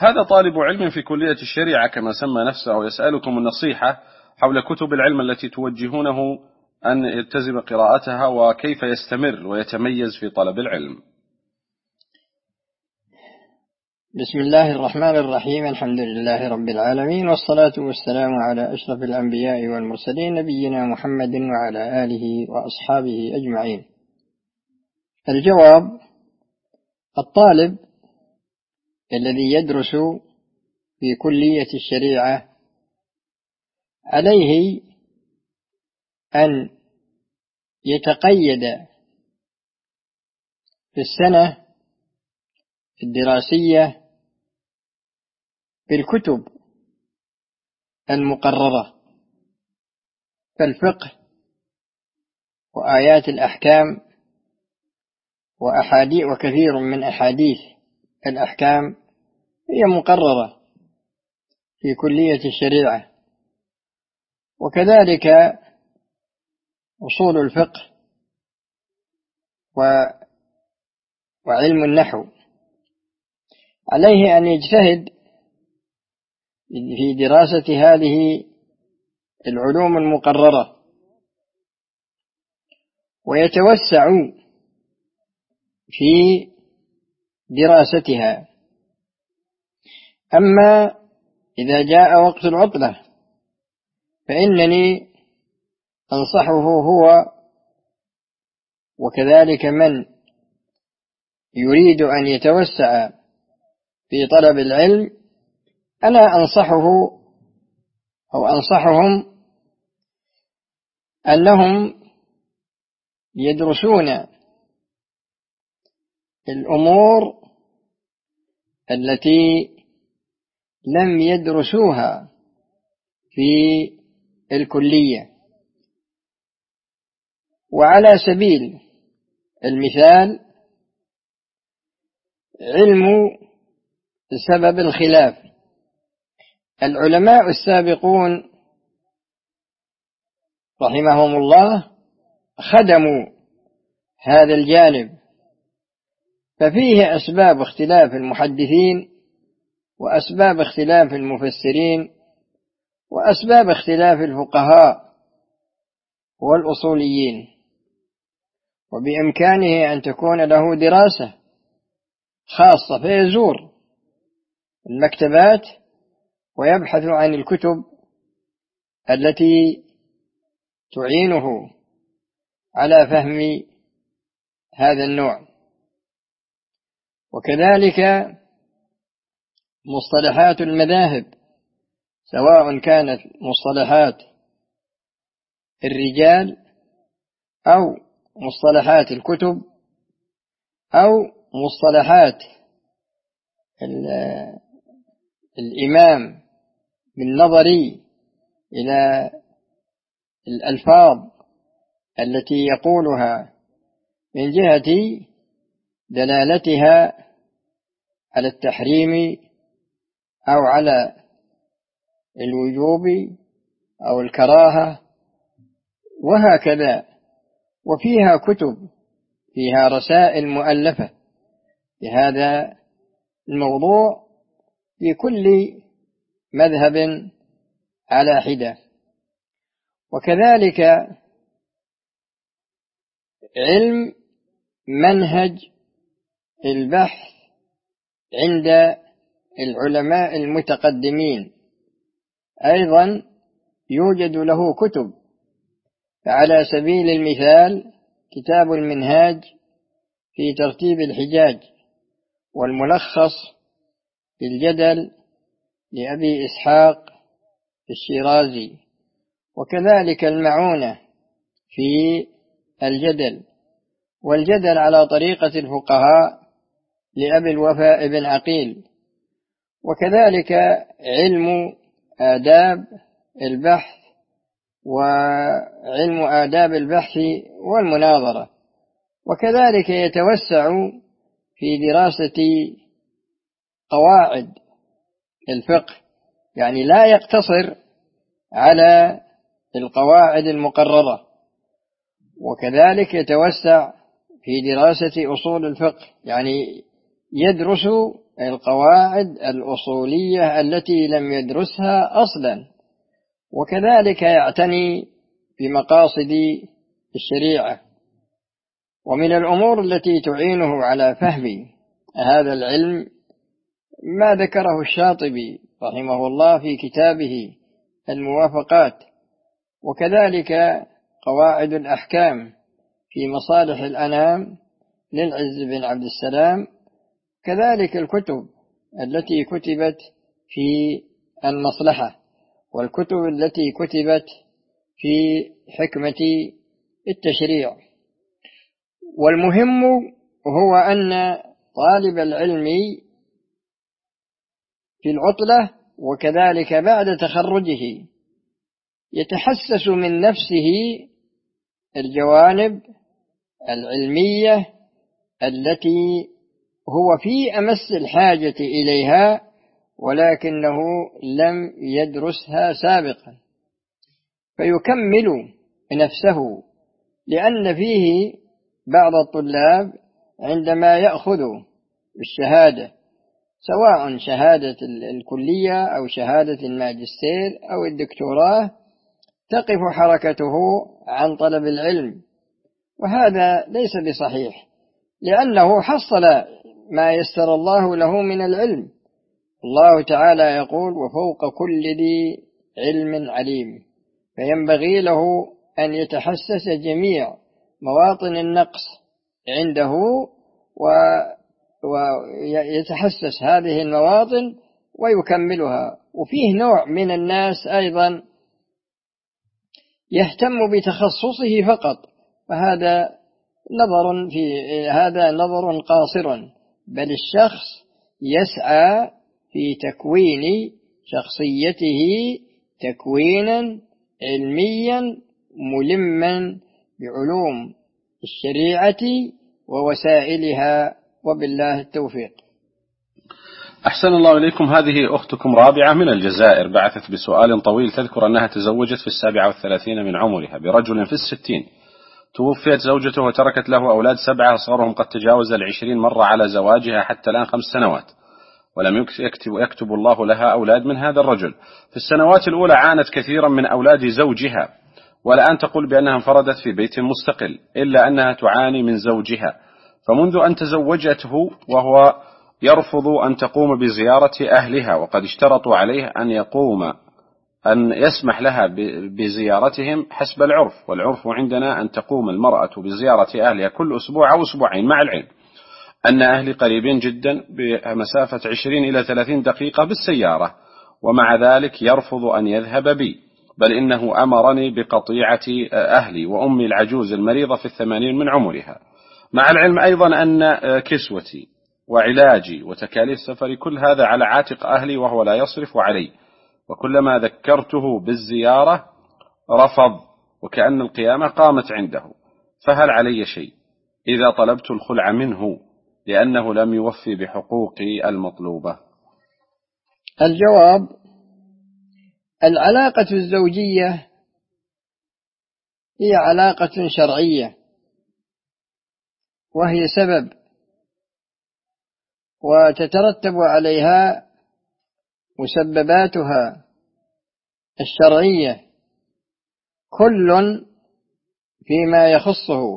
هذا طالب علم في كلية الشريعة كما سمى نفسه، يسألكم النصيحة حول كتب العلم التي توجهونه أن يلتزم قراءتها، وكيف يستمر ويتميز في طلب العلم. بسم الله الرحمن الرحيم. الحمد لله رب العالمين، والصلاة والسلام على أشرف الأنبياء والمرسلين، نبينا محمد وعلى آله وأصحابه أجمعين. الجواب: الطالب الذي يدرس في كلية الشريعة عليه أن يتقيد في السنة الدراسية بالكتب المقررة كالفقه وآيات الأحكام وكثير من أحاديث الأحكام هي مقررة في كلية الشريعة، وكذلك أصول الفقه وعلم النحو. عليه أن يجتهد في دراسة هذه العلوم المقررة ويتوسع في دراستها. أما إذا جاء وقت العطلة فإنني أنصحه هو وكذلك من يريد أن يتوسع في طلب العلم، أنا أنصحهم أنهم يدرسون الأمور التي لم يدرسوها في الكلية. وعلى سبيل المثال علم سبب الخلاف، العلماء السابقون رحمهم الله خدموا هذا الجانب، ففيه أسباب اختلاف المحدثين وأسباب اختلاف المفسرين وأسباب اختلاف الفقهاء والأصوليين، وبإمكانه أن تكون له دراسة خاصة فيزور المكتبات ويبحث عن الكتب التي تعينه على فهم هذا النوع. وكذلك مصطلحات المذاهب، سواء كانت مصطلحات الرجال أو مصطلحات الكتب أو مصطلحات الإمام بالنظر إلى الألفاظ التي يقولها من جهة دلالتها على التحريم أو على الوجوب أو الكراهة، وهكذا. وفيها كتب فيها رسائل مؤلفة في هذا الموضوع في كل مذهب على حدة. وكذلك علم منهج البحث عند العلماء المتقدمين أيضا يوجد له كتب، فعلى سبيل المثال كتاب المنهاج في ترتيب الحجاج، والملخص في الجدل لأبي إسحاق الشيرازي، وكذلك المعونة في الجدل، والجدل على طريقة الفقهاء لأبي الوفاء بن عقيل، وكذلك علم آداب البحث وعلم آداب البحث والمناظرة. وكذلك يتوسع في دراسة قواعد الفقه، يعني لا يقتصر على القواعد المقررة، وكذلك يتوسع في دراسة أصول الفقه، يعني يدرس القواعد الأصولية التي لم يدرسها أصلا، وكذلك يعتني بمقاصد الشريعة. ومن الأمور التي تعينه على فهم هذا العلم ما ذكره الشاطبي رحمه الله في كتابه الموافقات، وكذلك قواعد الأحكام في مصالح الأنام للعز بن عبد السلام، كذلك الكتب التي كتبت في المصلحة، والكتب التي كتبت في حكمة التشريع. والمهم هو أن طالب العلم في العطلة وكذلك بعد تخرجه يتحسس من نفسه الجوانب العلمية التي هو في أمس الحاجة إليها ولكنه لم يدرسها سابقا، فيكمل نفسه. لأن فيه بعض الطلاب عندما يأخذوا الشهادة، سواء شهادة الكلية أو شهادة الماجستير أو الدكتوراه، تقف حركته عن طلب العلم، وهذا ليس بصحيح، لأنه حصل ما يسر الله له من العلم. الله تعالى يقول: وفوق كل ذي علم عليم، فينبغي له أن يتحسس جميع مواطن النقص عنده ويتحسس هذه المواطن ويكملها. وفيه نوع من الناس أيضا يهتم بتخصصه فقط، فهذا نظر قاصر، بل الشخص يسعى في تكوين شخصيته تكوينا علميا ملما بعلوم الشريعة ووسائلها، وبالله التوفيق. أحسن الله إليكم. هذه أختكم رابعة من الجزائر بعثت بسؤال طويل، تذكر أنها تزوجت في 37 من عمرها برجل في 60، توفيت زوجته وتركت له أولاد 7 أصغرهم قد تجاوز 20 مرة على زواجها حتى الآن 5 سنوات، ولم يكتب الله لها أولاد من هذا الرجل. في السنوات الأولى عانت كثيرا من أولاد زوجها، والآن تقول بأنها انفردت في بيت مستقل، إلا أنها تعاني من زوجها. فمنذ أن تزوجته وهو يرفض أن تقوم بزيارة أهلها، وقد اشترطوا عليه أن يسمح لها بزيارتهم حسب العرف، والعرف عندنا أن تقوم المرأة بزيارة أهلها كل أسبوع أو أسبوعين، مع العلم أن أهلي قريبين جدا بمسافة 20 إلى 30 دقيقة بالسيارة، ومع ذلك يرفض أن يذهب بي، بل إنه أمرني بقطيعة أهلي وأمي العجوز المريضة في 80 من عمرها، مع العلم أيضا أن كسوتي وعلاجي وتكاليف سفري كل هذا على عاتق أهلي وهو لا يصرف علي، وكلما ذكرته بالزيارة رفض، وكأن القيامة قامت عنده. فهل علي شيء إذا طلبت الخلع منه لأنه لم يوفي بحقوقي المطلوبة؟ الجواب: العلاقة الزوجية هي علاقة شرعية، وهي سبب، وتترتب عليها مسبباتها الشرعية كل فيما يخصه،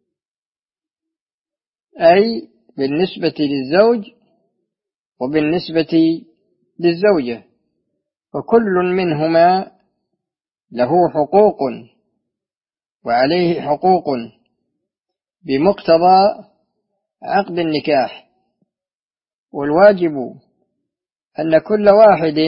أي بالنسبة للزوج وبالنسبة للزوجة، فكل منهما له حقوق وعليه حقوق بمقتضى عقد النكاح. والواجب أن كل واحد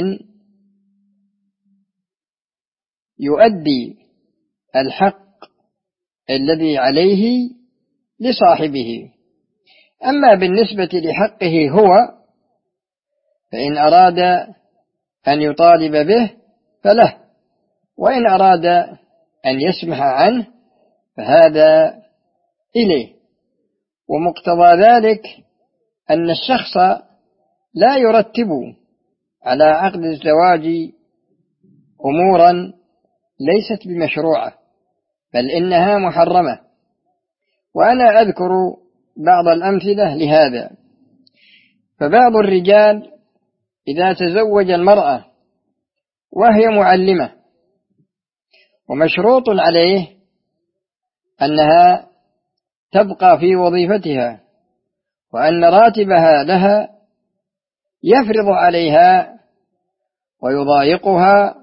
يؤدي الحق الذي عليه لصاحبه. أما بالنسبة لحقه هو، فإن أراد أن يطالب به فله، وإن أراد أن يسمح عنه فهذا إليه. ومقتضى ذلك أن الشخص لا يرتب على عقد الزواج أمورا ليست بمشروعة، بل إنها محرمة. وأنا أذكر بعض الأمثلة لهذا. فبعض الرجال إذا تزوج المرأة وهي معلمة ومشروط عليه أنها تبقى في وظيفتها وأن راتبها لها، يفرض عليها ويضايقها،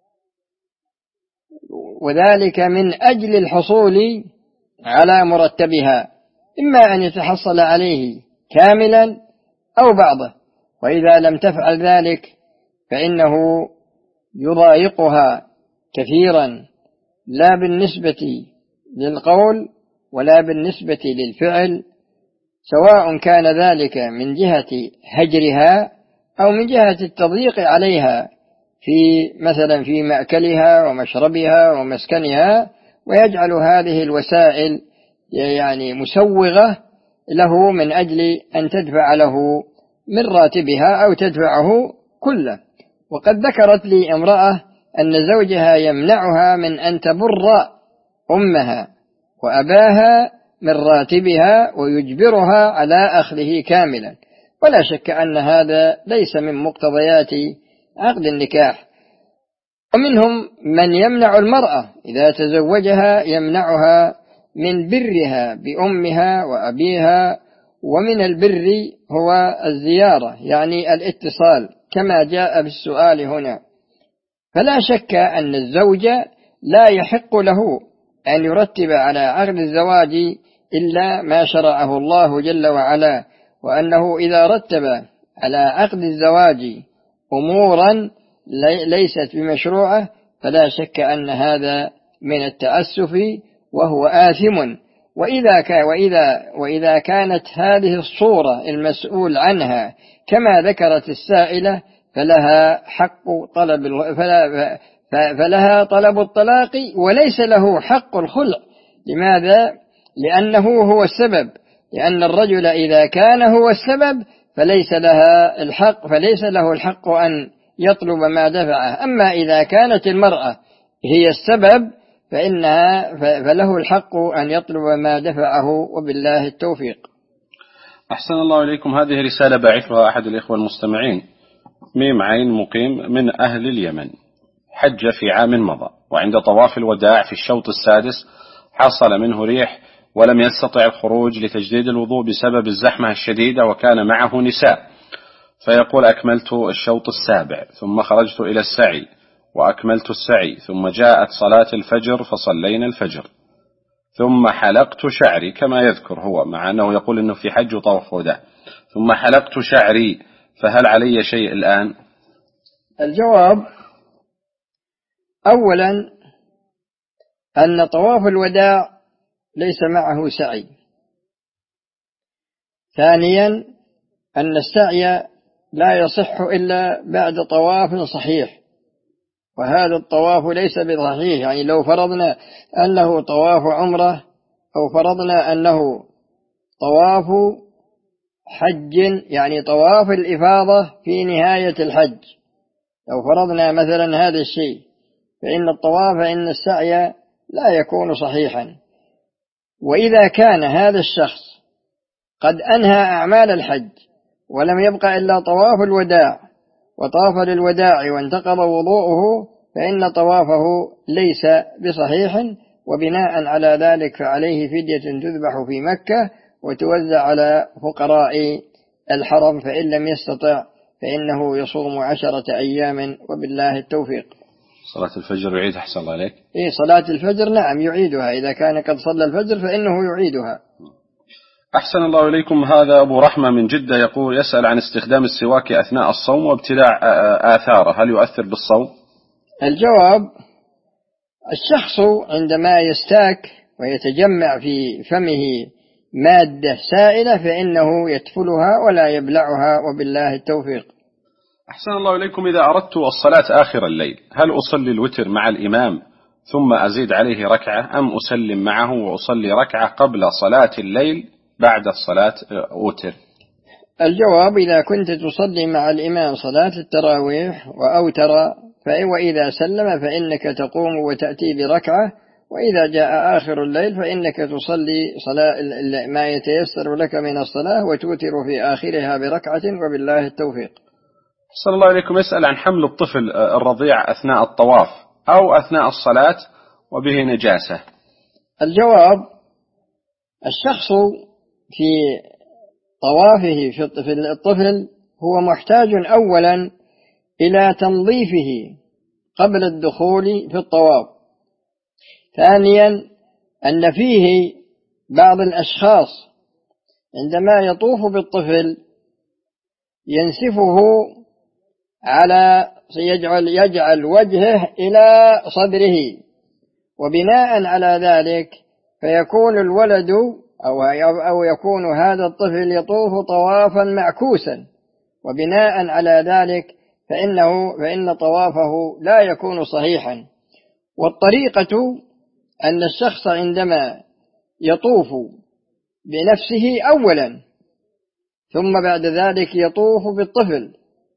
وذلك من أجل الحصول على مرتبها، إما أن يتحصل عليه كاملا أو بعضه، وإذا لم تفعل ذلك فإنه يضايقها كثيرا، لا بالنسبة للقول ولا بالنسبة للفعل، سواء كان ذلك من جهة هجرها أو من جهة التضييق عليها في مثلا في مأكلها ومشربها ومسكنها، ويجعل هذه الوسائل يعني مسوغة له من أجل أن تدفع له من راتبها أو تدفعه كله. وقد ذكرت لي امرأة أن زوجها يمنعها من أن تبر أمها وأباها من راتبها ويجبرها على أخذه كاملا، ولا شك أن هذا ليس من مقتضيات عقد النكاح. ومنهم من يمنع المرأة إذا تزوجها، يمنعها من برها بأمها وأبيها، ومن البر هو الزيارة يعني الاتصال كما جاء بالسؤال هنا. فلا شك أن الزوج لا يحق له أن يرتب على عقد الزواج إلا ما شرعه الله جل وعلا، وأنه إذا رتب على عقد الزواج أمورا ليست بمشروعة فلا شك أن هذا من التأسف وهو آثم. وإذا كانت هذه الصورة المسؤول عنها كما ذكرت السائلة فلها فلها طلب الطلاق وليس له حق الخلع. لماذا؟ لأنه هو السبب، لأن الرجل إذا كان هو السبب فليس له الحق أن يطلب ما دفعه. أما إذا كانت المرأة هي السبب فله الحق أن يطلب ما دفعه، وبالله التوفيق. أحسن الله إليكم. هذه رسالة باعثها أحد الإخوة المستمعين، ميم عين مقيم من أهل اليمن، حج في عام مضى، وعند طواف الوداع في الشوط السادس حصل منه ريح ولم يستطع الخروج لتجديد الوضوء بسبب الزحمة الشديدة، وكان معه نساء، فيقول: أكملت الشوط السابع ثم خرجت إلى السعي وأكملت السعي، ثم جاءت صلاة الفجر فصلينا الفجر، ثم حلقت شعري كما يذكر هو، مع أنه يقول أنه في حج وطواف وداع، ثم حلقت شعري، فهل علي شيء الآن؟ الجواب: أولا أن طواف الوداع ليس معه سعي. ثانيا أن السعي لا يصح إلا بعد طواف صحيح، وهذا الطواف ليس بصحيح. يعني لو فرضنا أنه طواف عمرة أو فرضنا أنه طواف حج، يعني طواف الإفاضة في نهاية الحج، لو فرضنا مثلا هذا الشيء، فإن السعي لا يكون صحيحا. وإذا كان هذا الشخص قد أنهى أعمال الحج ولم يبقى إلا طواف الوداع وطاف للوداع وانتقض وضوءه، فإن طوافه ليس بصحيح، وبناء على ذلك فعليه فدية تذبح في مكة وتوزع على فقراء الحرم، فإن لم يستطع فإنه يصوم 10 أيام، وبالله التوفيق. صلاة الفجر يعيد أحسن الله عليك؟ صلاة الفجر نعم يعيدها، إذا كان قد صلى الفجر فإنه يعيدها. أحسن الله إليكم. هذا أبو رحمة من جدة يقول: يسأل عن استخدام السواك أثناء الصوم وابتلاع آثاره، هل يؤثر بالصوم؟ الجواب: الشخص عندما يستاك ويتجمع في فمه مادة سائلة فإنه يتفلها ولا يبلعها، وبالله التوفيق. أحسن الله إليكم. إذا أردت الصلاة آخر الليل، هل أصلي الوتر مع الإمام ثم أزيد عليه ركعة، أم أسلم معه وأصلي ركعة قبل صلاة الليل بعد الصلاة وتر؟ الجواب: إذا كنت تصلي مع الإمام صلاة التراويح وأوتر وإذا سلم فإنك تقوم وتأتي بركعة، وإذا جاء آخر الليل فإنك تصلي صلاة ما يتيسر لك من الصلاة وتوتر في آخرها بركعة، وبالله التوفيق. صلى الله عليكم. يسأل عن حمل الطفل الرضيع أثناء الطواف أو أثناء الصلاة وبه نجاسة. الجواب: الشخص في طوافه في الطفل هو محتاج أولا إلى تنظيفه قبل الدخول في الطواف. ثانيا أن فيه بعض الأشخاص عندما يطوف بالطفل ينسفه يجعل وجهه إلى صدره، وبناء على ذلك فيكون الولد أو يكون هذا الطفل يطوف طوافا معكوسا، وبناء على ذلك فإن طوافه لا يكون صحيحا. والطريقة أن الشخص عندما يطوف بنفسه أولا ثم بعد ذلك يطوف بالطفل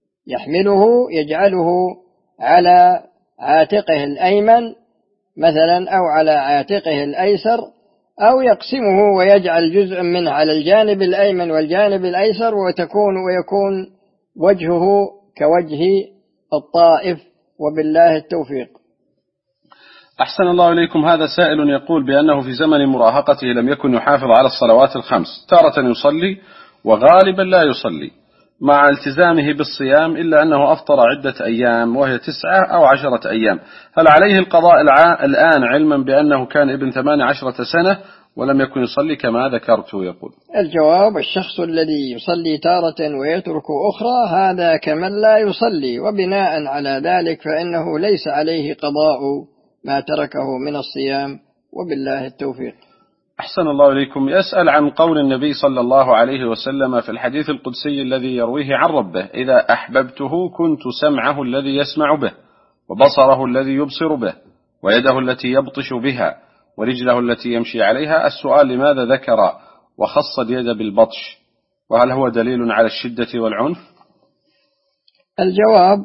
يجعله على عاتقه الأيمن مثلا أو على عاتقه الأيسر، أو يقسمه ويجعل جزء منه على الجانب الأيمن والجانب الأيسر، ويكون وجهه كوجه الطائف، وبالله التوفيق. أحسن الله إليكم. هذا سائل يقول بأنه في زمن مراهقته لم يكن يحافظ على الصلوات الخمس، تارة يصلي وغالبا لا يصلي مع التزامه بالصيام، إلا أنه أفطر عدة أيام وهي 9 أو 10 أيام. هل عليه القضاء الآن علما بأنه كان ابن 18 سنة ولم يكن يصلي كما ذكرت؟ يقول الجواب: الشخص الذي يصلي تارة ويترك أخرى هذا كمن لا يصلي، وبناء على ذلك فإنه ليس عليه قضاء ما تركه من الصيام، وبالله التوفيق. أحسن الله إليكم. يسأل عن قول النبي صلى الله عليه وسلم في الحديث القدسي الذي يرويه عن ربه: إذا أحببته كنت سمعه الذي يسمع به، وبصره الذي يبصر به، ويده التي يبطش بها، ورجله التي يمشي عليها. السؤال: لماذا ذكر وخص اليد بالبطش؟ وهل هو دليل على الشدة والعنف؟ الجواب: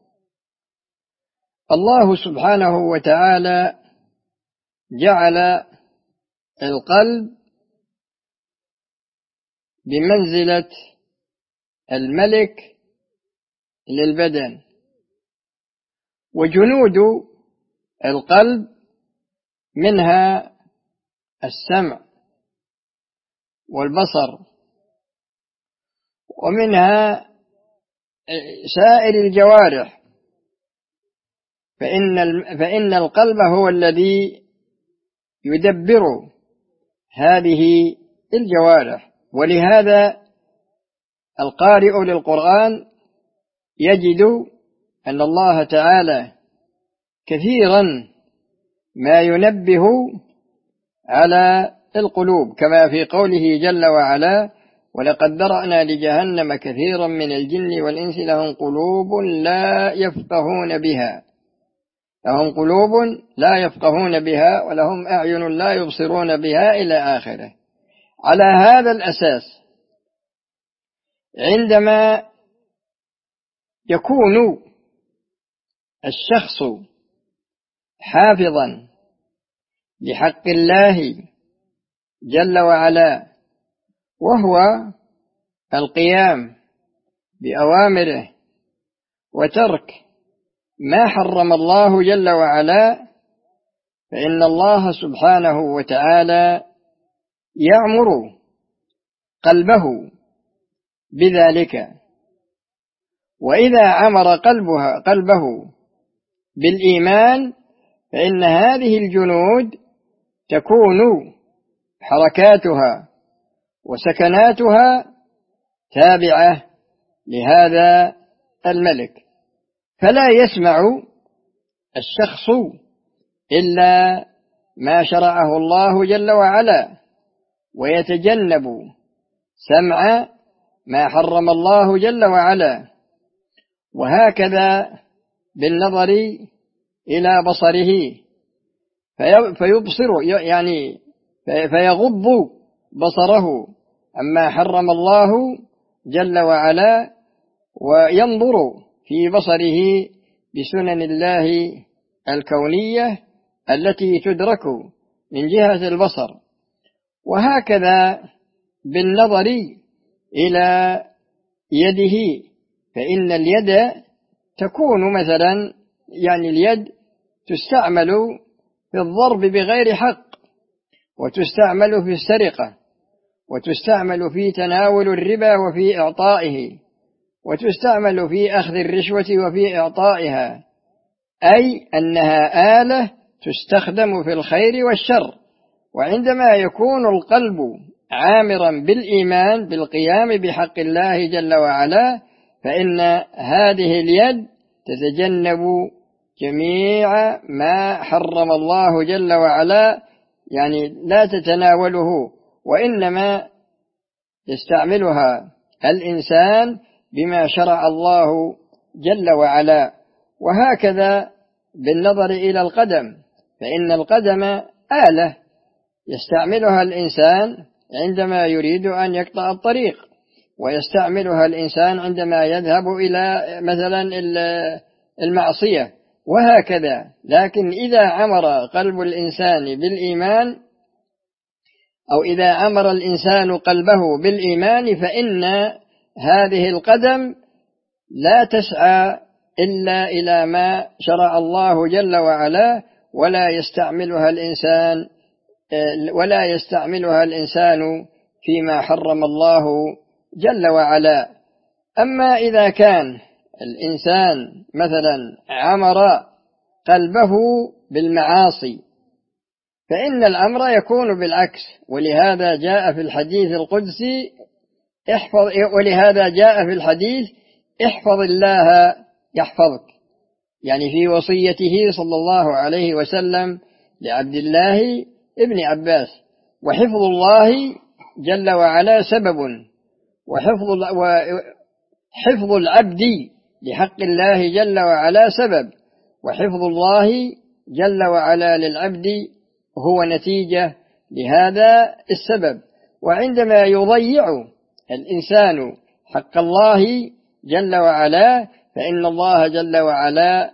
الله سبحانه وتعالى جعل القلب بمنزلة الملك للبدن، وجنود القلب منها السمع والبصر، ومنها سائر الجوارح، فإن القلب هو الذي يدبر هذه الجوارح. ولهذا القارئ للقرآن يجد أن الله تعالى كثيرا ما ينبه على القلوب، كما في قوله جل وعلا: ولقد ذرأنا لجهنم كثيرا من الجن والإنس لهم قلوب لا يفقهون بها ولهم أعين لا يبصرون بها إلى آخره. على هذا الأساس عندما يكون الشخص حافظا لحق الله جل وعلا، وهو القيام بأوامره وترك ما حرم الله جل وعلا، فإن الله سبحانه وتعالى يعمر قلبه بذلك. وإذا عمر قلبه بالإيمان فإن هذه الجنود تكون حركاتها وسكناتها تابعة لهذا الملك، فلا يسمع الشخص إلا ما شرعه الله جل وعلا، ويتجنب سمع ما حرم الله جل وعلا. وهكذا بالنظر إلى بصره فيبصر، يعني فيغض بصره عما حرم الله جل وعلا، وينظر في بصره بسنن الله الكونية التي تدرك من جهة البصر. وهكذا بالنظر إلى يده، فإن اليد تكون مثلا اليد تستعمل في الضرب بغير حق، وتستعمل في السرقة، وتستعمل في تناول الربا وفي إعطائه، وتستعمل في أخذ الرشوة وفي إعطائها، أي أنها آلة تستخدم في الخير والشر. وعندما يكون القلب عامرا بالإيمان بالقيام بحق الله جل وعلا، فإن هذه اليد تتجنب جميع ما حرم الله جل وعلا، لا تتناوله، وإنما يستعملها الإنسان بما شرع الله جل وعلا. وهكذا بالنظر إلى القدم، فإن القدم آلة يستعملها الإنسان عندما يريد أن يقطع الطريق، ويستعملها الإنسان عندما يذهب إلى مثلا المعصية، وهكذا. لكن إذا عمر قلب الإنسان بالإيمان، أو إذا عمر الإنسان قلبه بالإيمان، فإن هذه القدم لا تسعى إلا إلى ما شرع الله جل وعلا، ولا يستعملها الإنسان فيما حرم الله جل وعلا. أما إذا كان الإنسان مثلا عمر قلبه بالمعاصي، فإن الأمر يكون بالعكس. ولهذا جاء في الحديث القدسي احفظ الله يحفظك، في وصيته صلى الله عليه وسلم لعبد الله ابن عباس. وحفظ الله جل وعلا سبب، وحفظ العبد لحق الله جل وعلا سبب، وحفظ الله جل وعلا للعبد هو نتيجة لهذا السبب. وعندما يضيع الإنسان حق الله جل وعلا، فإن الله جل وعلا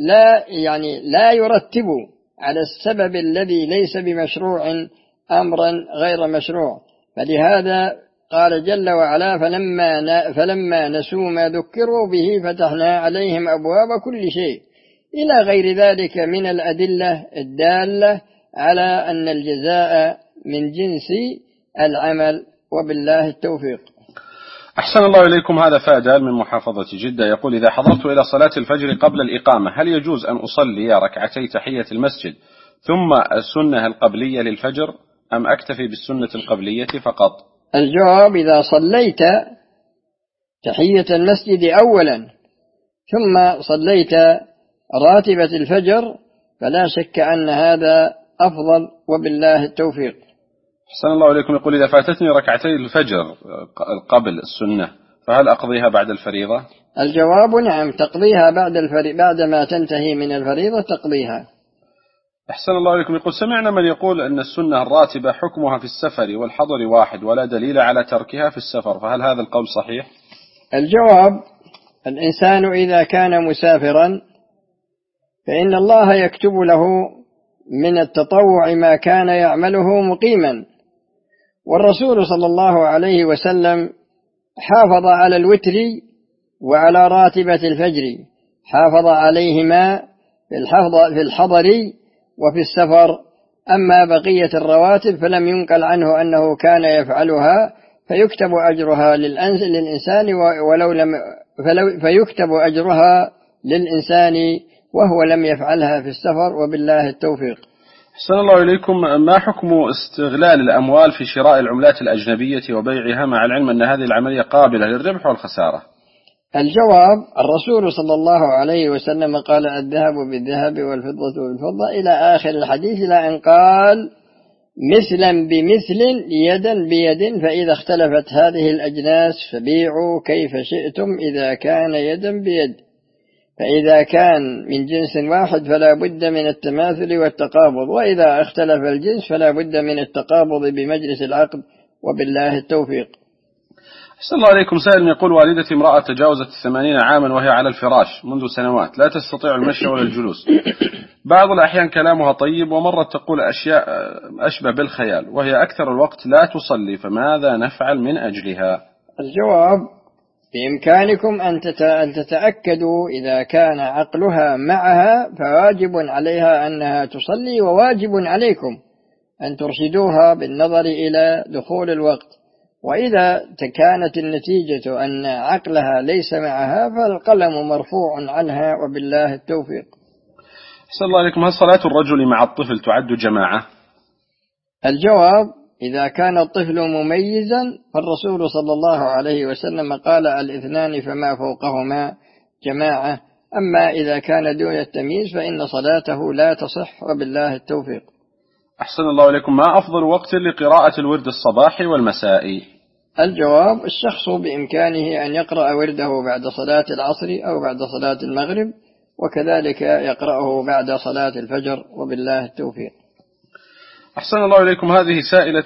لا يرتب على السبب الذي ليس بمشروع أمرا غير مشروع. فلهذا قال جل وعلا: فلما نسوا ما ذكروا به فتحنا عليهم أبواب كل شيء، إلى غير ذلك من الأدلة الدالة على أن الجزاء من جنس العمل. وبالله التوفيق. أحسن الله إليكم. هذا فادل من محافظة جدة يقول: إذا حضرت إلى صلاة الفجر قبل الإقامة، هل يجوز أن أصلي ركعتي تحية المسجد ثم السنة القبلية للفجر، أم أكتفي بالسنة القبلية فقط؟ الجواب: إذا صليت تحية المسجد أولا ثم صليت راتبة الفجر فلا شك أن هذا أفضل، وبالله التوفيق. أحسن الله إليكم. يقول: إذا فاتتني ركعتي الفجر قبل السنة، فهل أقضيها بعد الفريضة؟ الجواب: نعم، تقضيها بعد ما تنتهي من الفريضة تقضيها. أحسن الله إليكم. يقول: سمعنا من يقول أن السنة الراتبة حكمها في السفر والحضر واحد، ولا دليل على تركها في السفر، فهل هذا القول صحيح؟ الجواب: الإنسان إذا كان مسافرا فإن الله يكتب له من التطوع ما كان يعمله مقيما، والرسول صلى الله عليه وسلم حافظ على الوتر وعلى راتبة الفجر، حافظ عليهما في الحضر وفي السفر. أما بقية الرواتب فلم ينقل عنه أنه كان يفعلها، فيكتب أجرها للإنسان فيكتب أجرها للإنسان وهو لم يفعلها في السفر، وبالله التوفيق. أحسن الله إليكم. ما حكم استغلال الأموال في شراء العملات الأجنبية وبيعها، مع العلم أن هذه العملية قابلة للربح والخسارة؟ الجواب: الرسول صلى الله عليه وسلم قال: الذهب بالذهب والفضة بالفضة، إلى آخر الحديث، إلى أن قال: مثلا بمثل يدا بيد، فإذا اختلفت هذه الأجناس فبيعوا كيف شئتم إذا كان يدا بيد. فإذا كان من جنس واحد فلا بد من التماثل والتقابض، وإذا اختلف الجنس فلا بد من التقابض بمجلس العقد، وبالله التوفيق. أحسن الله عليكم. سائل يقول: والدتي امرأة تجاوزت 80 عاما وهي على الفراش منذ سنوات، لا تستطيع المشي ولا الجلوس. بعض الأحيان كلامها طيب، ومرة تقول أشياء أشبه بالخيال، وهي أكثر الوقت لا تصلي، فماذا نفعل من أجلها؟ الجواب: بإمكانكم أن تتأكدوا إذا كان عقلها معها فواجب عليها أنها تصلي، وواجب عليكم أن ترشدوها بالنظر إلى دخول الوقت. وإذا كانت النتيجة أن عقلها ليس معها فالقلم مرفوع عنها، وبالله التوفيق. أحسن الله عليكم. هل صلاة الرجل مع الطفل تعد جماعة؟ الجواب: إذا كان الطفل مميزا فالرسول صلى الله عليه وسلم قال: الاثنان فما فوقهما جماعة. أما إذا كان دون التمييز فإن صلاته لا تصح، وبالله التوفيق. أحسن الله عليكم. ما أفضل وقت لقراءة الورد الصباحي والمسائي؟ الجواب: الشخص بإمكانه أن يقرأ ورده بعد صلاة العصر أو بعد صلاة المغرب، وكذلك يقرأه بعد صلاة الفجر، وبالله التوفيق. أحسن الله إليكم. هذه سائلة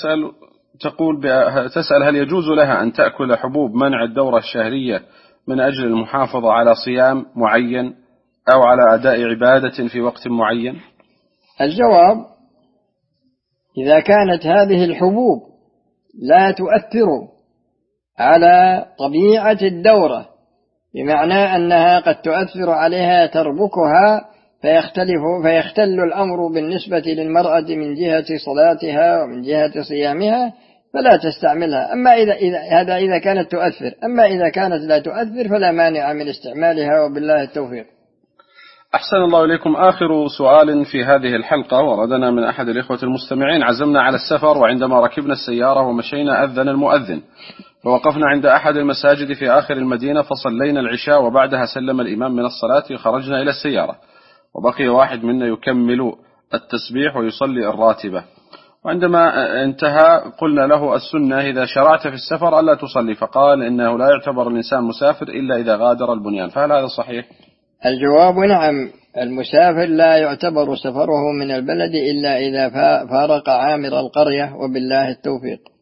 تسأل: هل يجوز لها أن تأكل حبوب منع الدورة الشهرية من أجل المحافظة على صيام معين أو على أداء عبادة في وقت معين؟ الجواب: إذا كانت هذه الحبوب لا تؤثر على طبيعة الدورة، بمعنى أنها قد تؤثر عليها تربكها فيختل الأمر بالنسبة للمرأة من جهة صلاتها ومن جهة صيامها، فلا تستعملها. أما إذا كانت تؤثر. أما إذا كانت لا تؤثر فلا مانع من استعمالها، وبالله التوفيق. أحسن الله إليكم. آخر سؤال في هذه الحلقة وردنا من أحد الإخوة المستمعين: عزمنا على السفر، وعندما ركبنا السيارة ومشينا أذن المؤذن، فوقفنا عند أحد المساجد في آخر المدينة فصلينا العشاء، وبعدها سلم الإمام من الصلاة، خرجنا إلى السيارة وبقي واحد منا يكمل التسبيح ويصلي الراتبة، وعندما انتهى قلنا له: السنة إذا شرعت في السفر ألا تصلي، فقال إنه لا يعتبر الإنسان مسافر إلا إذا غادر البنيان، فهل هذا صحيح؟ الجواب: نعم، المسافر لا يعتبر سفره من البلد إلا إذا فارق عامر القرية، وبالله التوفيق.